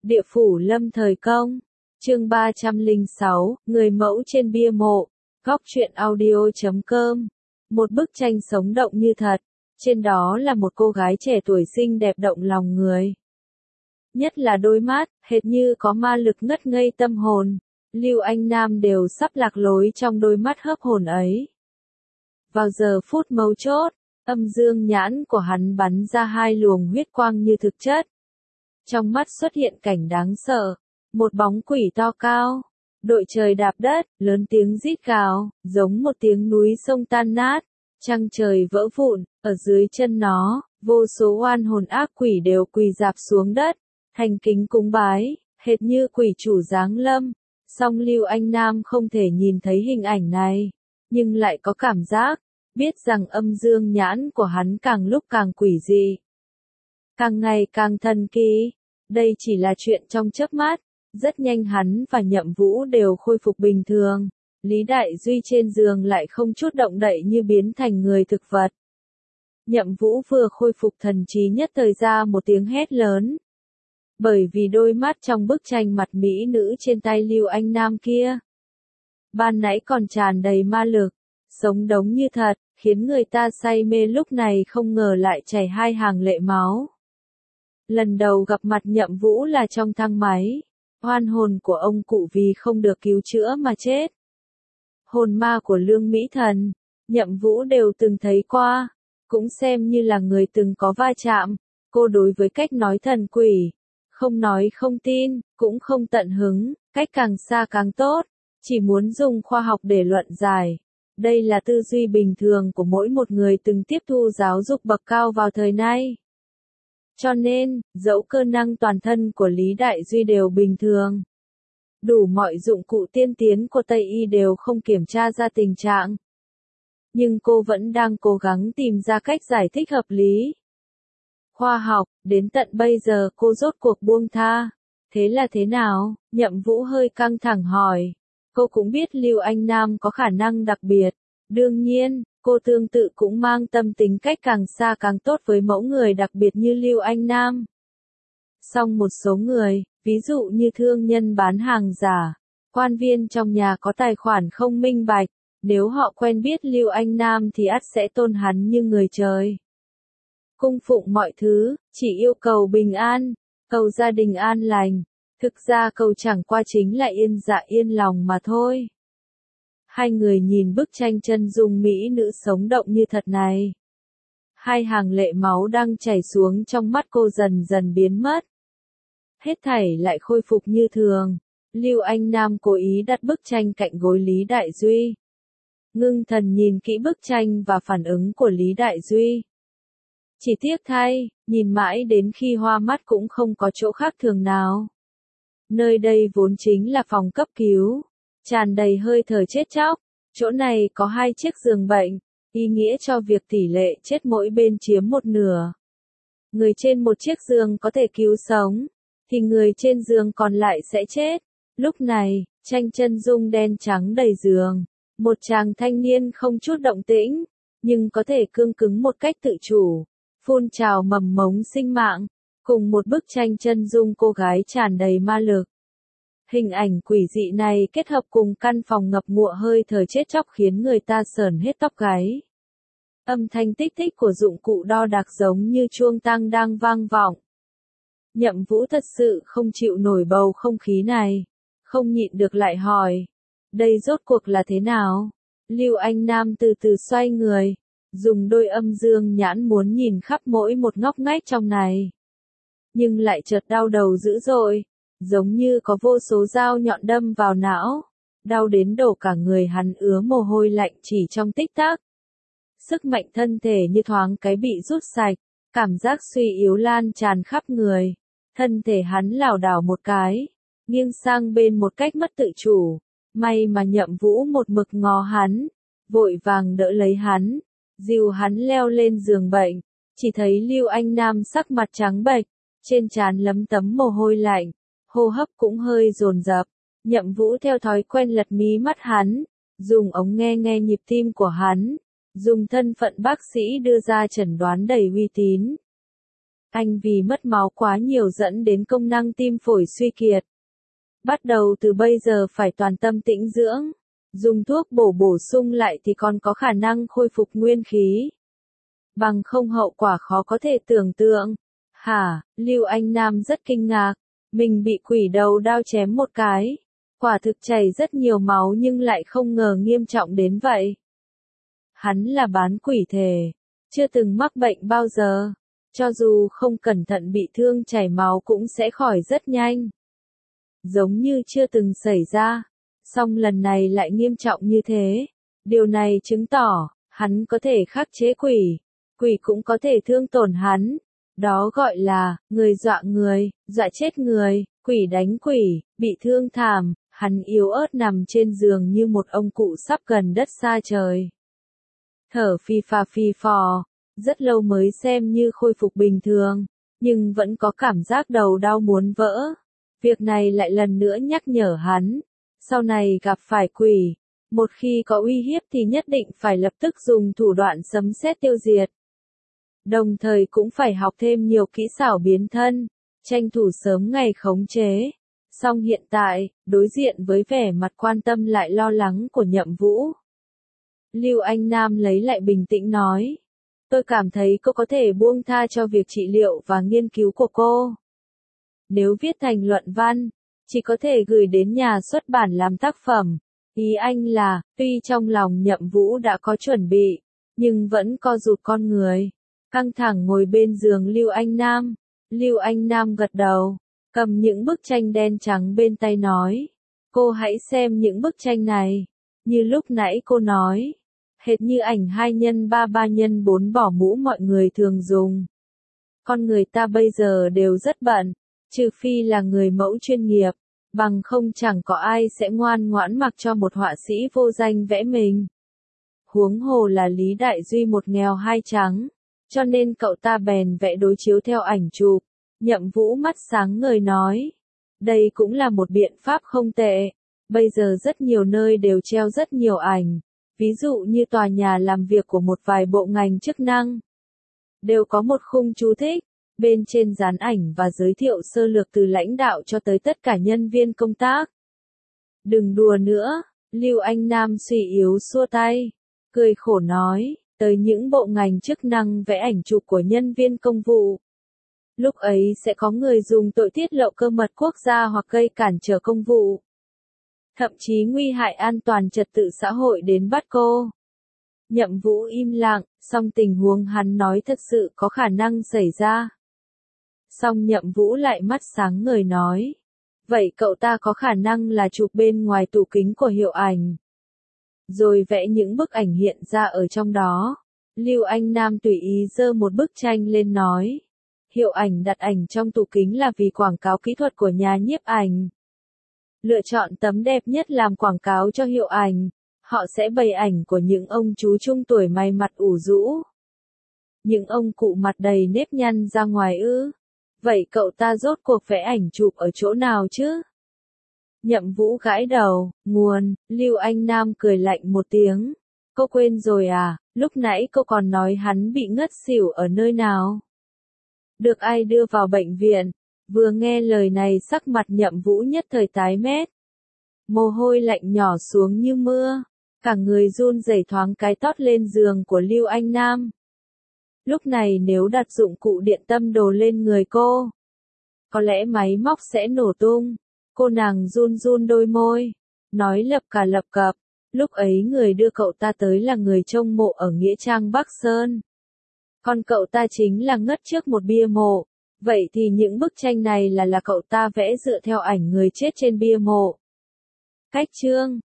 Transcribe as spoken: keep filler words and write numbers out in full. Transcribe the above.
Địa phủ lâm thời công. Chương ba trăm lẻ sáu, người mẫu trên bia mộ. Góc truyện audio chấm com. Một bức tranh sống động như thật. Trên đó là một cô gái trẻ tuổi xinh đẹp động lòng người. Nhất là đôi mắt, hệt như có ma lực ngất ngây tâm hồn. Lưu Anh Nam đều sắp lạc lối trong đôi mắt hớp hồn ấy. Vào giờ phút mấu chốt, âm dương nhãn của hắn bắn ra hai luồng huyết quang như thực chất. Trong mắt xuất hiện cảnh đáng sợ, một bóng quỷ to cao, đội trời đạp đất, lớn tiếng rít gào, giống một tiếng núi sông tan nát, trăng trời vỡ vụn, ở dưới chân nó, vô số oan hồn ác quỷ đều quỳ rạp xuống đất, thành kính cúng bái, hệt như quỷ chủ giáng lâm. Song Lưu Anh Nam không thể nhìn thấy hình ảnh này, nhưng lại có cảm giác, biết rằng âm dương nhãn của hắn càng lúc càng quỷ dị, càng ngày càng thần kỳ. Đây chỉ là chuyện trong chớp mắt, rất nhanh hắn và Nhậm Vũ đều khôi phục bình thường. Lý Đại Duy trên giường lại không chút động đậy như biến thành người thực vật. Nhậm Vũ vừa khôi phục thần trí nhất thời ra một tiếng hét lớn. Bởi vì đôi mắt trong bức tranh mặt mỹ nữ trên tay Lưu Anh Nam kia, ban nãy còn tràn đầy ma lực, sống động như thật, khiến người ta say mê, lúc này không ngờ lại chảy hai hàng lệ máu. Lần đầu gặp mặt Nhậm Vũ là trong thang máy, oan hồn của ông cụ vì không được cứu chữa mà chết. Hồn ma của Lương Mỹ Thần, Nhậm Vũ đều từng thấy qua, cũng xem như là người từng có va chạm. Cô đối với cách nói thần quỷ, không nói không tin, cũng không tận hứng, cách càng xa càng tốt, chỉ muốn dùng khoa học để luận giải. Đây là tư duy bình thường của mỗi một người từng tiếp thu giáo dục bậc cao vào thời nay. Cho nên, dẫu cơ năng toàn thân của Lý Đại Duy đều bình thường, đủ mọi dụng cụ tiên tiến của Tây Y đều không kiểm tra ra tình trạng, nhưng cô vẫn đang cố gắng tìm ra cách giải thích hợp lý, khoa học. Đến tận bây giờ cô rốt cuộc buông tha. Thế là thế nào? Nhậm Vũ hơi căng thẳng hỏi. Cô cũng biết Lưu Anh Nam có khả năng đặc biệt. Đương nhiên, cô tương tự cũng mang tâm tính cách càng xa càng tốt với mẫu người đặc biệt như Lưu Anh Nam. Song một số người, ví dụ như thương nhân bán hàng giả, quan viên trong nhà có tài khoản không minh bạch, nếu họ quen biết Lưu Anh Nam thì ắt sẽ tôn hắn như người trời. Cung phụng mọi thứ, chỉ yêu cầu bình an, cầu gia đình an lành. Thực ra cầu chẳng qua chính là yên dạ yên lòng mà thôi. Hai người nhìn bức tranh chân dung mỹ nữ sống động như thật này. Hai hàng lệ máu đang chảy xuống trong mắt cô dần dần biến mất. Hết thảy lại khôi phục như thường. Lưu Anh Nam cố ý đặt bức tranh cạnh gối Lý Đại Duy. Ngưng thần nhìn kỹ bức tranh và phản ứng của Lý Đại Duy. Chỉ tiếc thay, nhìn mãi đến khi hoa mắt cũng không có chỗ khác thường nào. Nơi đây vốn chính là phòng cấp cứu, tràn đầy hơi thở chết chóc. Chỗ này có hai chiếc giường bệnh, ý nghĩa cho việc tỷ lệ chết mỗi bên chiếm một nửa. Người trên một chiếc giường có thể cứu sống, thì người trên giường còn lại sẽ chết. Lúc này, tranh chân dung đen trắng đầy giường, một chàng thanh niên không chút động tĩnh, nhưng có thể cương cứng một cách tự chủ, phun trào mầm mống sinh mạng, cùng một bức tranh chân dung cô gái tràn đầy ma lực. Hình ảnh quỷ dị này kết hợp cùng căn phòng ngập ngụa hơi thở chết chóc khiến người ta sởn hết tóc gáy. Âm thanh tích tích của dụng cụ đo đạc giống như chuông tang đang vang vọng. Nhậm Vũ thật sự không chịu nổi bầu không khí này, không nhịn được lại hỏi. Đây rốt cuộc là thế nào? Lưu Anh Nam từ từ xoay người, dùng đôi âm dương nhãn muốn nhìn khắp mỗi một ngóc ngách trong này. Nhưng lại chợt đau đầu dữ dội, giống như có vô số dao nhọn đâm vào não, đau đến đổ cả người hắn ứa mồ hôi lạnh chỉ trong tích tắc. Sức mạnh thân thể như thoáng cái bị rút sạch, cảm giác suy yếu lan tràn khắp người. Thân thể hắn lảo đảo một cái, nghiêng sang bên một cách mất tự chủ. May mà Nhậm Vũ một mực ngó hắn, vội vàng đỡ lấy hắn, dìu hắn leo lên giường bệnh. Chỉ thấy Lưu Anh Nam sắc mặt trắng bệch, trên trán lấm tấm mồ hôi lạnh, hô hấp cũng hơi dồn dập. Nhậm Vũ theo thói quen lật mí mắt hắn, dùng ống nghe nghe nhịp tim của hắn, dùng thân phận bác sĩ đưa ra chẩn đoán đầy uy tín. Anh vì mất máu quá nhiều dẫn đến công năng tim phổi suy kiệt. Bắt đầu từ bây giờ phải toàn tâm tĩnh dưỡng. Dùng thuốc bổ bổ sung lại thì còn có khả năng khôi phục nguyên khí. Bằng không hậu quả khó có thể tưởng tượng. Hả, Lưu Anh Nam rất kinh ngạc. Mình bị quỷ đầu đao chém một cái. Quả thực chảy rất nhiều máu nhưng lại không ngờ nghiêm trọng đến vậy. Hắn là bán quỷ thể. Chưa từng mắc bệnh bao giờ. Cho dù không cẩn thận bị thương chảy máu cũng sẽ khỏi rất nhanh. Giống như chưa từng xảy ra. Song lần này lại nghiêm trọng như thế. Điều này chứng tỏ, hắn có thể khắc chế quỷ. Quỷ cũng có thể thương tổn hắn. Đó gọi là, người dọa người, dọa chết người, quỷ đánh quỷ, bị thương thảm. Hắn yếu ớt nằm trên giường như một ông cụ sắp gần đất xa trời. Thở phi pha phi phò. Rất lâu mới xem như khôi phục bình thường. Nhưng vẫn có cảm giác đầu đau muốn vỡ. Việc này lại lần nữa nhắc nhở hắn. Sau này gặp phải quỷ, một khi có uy hiếp thì nhất định phải lập tức dùng thủ đoạn sấm sét tiêu diệt. Đồng thời cũng phải học thêm nhiều kỹ xảo biến thân, tranh thủ sớm ngày khống chế. Song hiện tại, đối diện với vẻ mặt quan tâm lại lo lắng của Nhậm Vũ. Lưu Anh Nam lấy lại bình tĩnh nói. Tôi cảm thấy cô có thể buông tha cho việc trị liệu và nghiên cứu của cô. Nếu viết thành luận văn, chỉ có thể gửi đến nhà xuất bản làm tác phẩm. Ý anh là, tuy trong lòng Nhậm Vũ đã có chuẩn bị, nhưng vẫn co rụt con người. Căng thẳng ngồi bên giường Lưu Anh Nam. Lưu Anh Nam gật đầu, cầm những bức tranh đen trắng bên tay nói. Cô hãy xem những bức tranh này. Như lúc nãy cô nói. Hệt như ảnh hai nhân ba ba nhân bốn bỏ mũ mọi người thường dùng. Con người ta bây giờ đều rất bận. Trừ phi là người mẫu chuyên nghiệp, bằng không chẳng có ai sẽ ngoan ngoãn mặc cho một họa sĩ vô danh vẽ mình. Huống hồ là Lý Đại Duy một nghèo hai trắng, cho nên cậu ta bèn vẽ đối chiếu theo ảnh chụp. Nhậm Vũ mắt sáng ngời nói, đây cũng là một biện pháp không tệ. Bây giờ rất nhiều nơi đều treo rất nhiều ảnh, ví dụ như tòa nhà làm việc của một vài bộ ngành chức năng. Đều có một khung chú thích. Bên trên dán ảnh và giới thiệu sơ lược từ lãnh đạo cho tới tất cả nhân viên công tác. Đừng đùa nữa, Lưu Anh Nam suy yếu xua tay, cười khổ nói, tới những bộ ngành chức năng vẽ ảnh chụp của nhân viên công vụ. Lúc ấy sẽ có người dùng tội tiết lộ cơ mật quốc gia hoặc gây cản trở công vụ. Thậm chí nguy hại an toàn trật tự xã hội đến bắt cô. Nhậm Vũ im lặng, song tình huống hắn nói thật sự có khả năng xảy ra. Song Nhậm Vũ lại mắt sáng ngời nói. Vậy cậu ta có khả năng là chụp bên ngoài tủ kính của hiệu ảnh. Rồi vẽ những bức ảnh hiện ra ở trong đó. Lưu Anh Nam tùy ý giơ một bức tranh lên nói. Hiệu ảnh đặt ảnh trong tủ kính là vì quảng cáo kỹ thuật của nhà nhiếp ảnh. Lựa chọn tấm đẹp nhất làm quảng cáo cho hiệu ảnh. Họ sẽ bày ảnh của những ông chú trung tuổi may mặt ủ rũ. Những ông cụ mặt đầy nếp nhăn ra ngoài ư. Vậy cậu ta rốt cuộc vẽ ảnh chụp ở chỗ nào chứ? Nhậm Vũ gãi đầu, nguồn, Lưu Anh Nam cười lạnh một tiếng. Cô quên rồi à, lúc nãy cô còn nói hắn bị ngất xỉu ở nơi nào? Được ai đưa vào bệnh viện? Vừa nghe lời này sắc mặt Nhậm Vũ nhất thời tái mét. Mồ hôi lạnh nhỏ xuống như mưa. Cả người run rẩy thoáng cái tót lên giường của Lưu Anh Nam. Lúc này nếu đặt dụng cụ điện tâm đồ lên người cô, có lẽ máy móc sẽ nổ tung. Cô nàng run run đôi môi, nói lập cả lập cập. Lúc ấy người đưa cậu ta tới là người trông mộ ở Nghĩa Trang Bắc Sơn. Còn cậu ta chính là ngất trước một bia mộ. Vậy thì những bức tranh này là là cậu ta vẽ dựa theo ảnh người chết trên bia mộ. Cách chương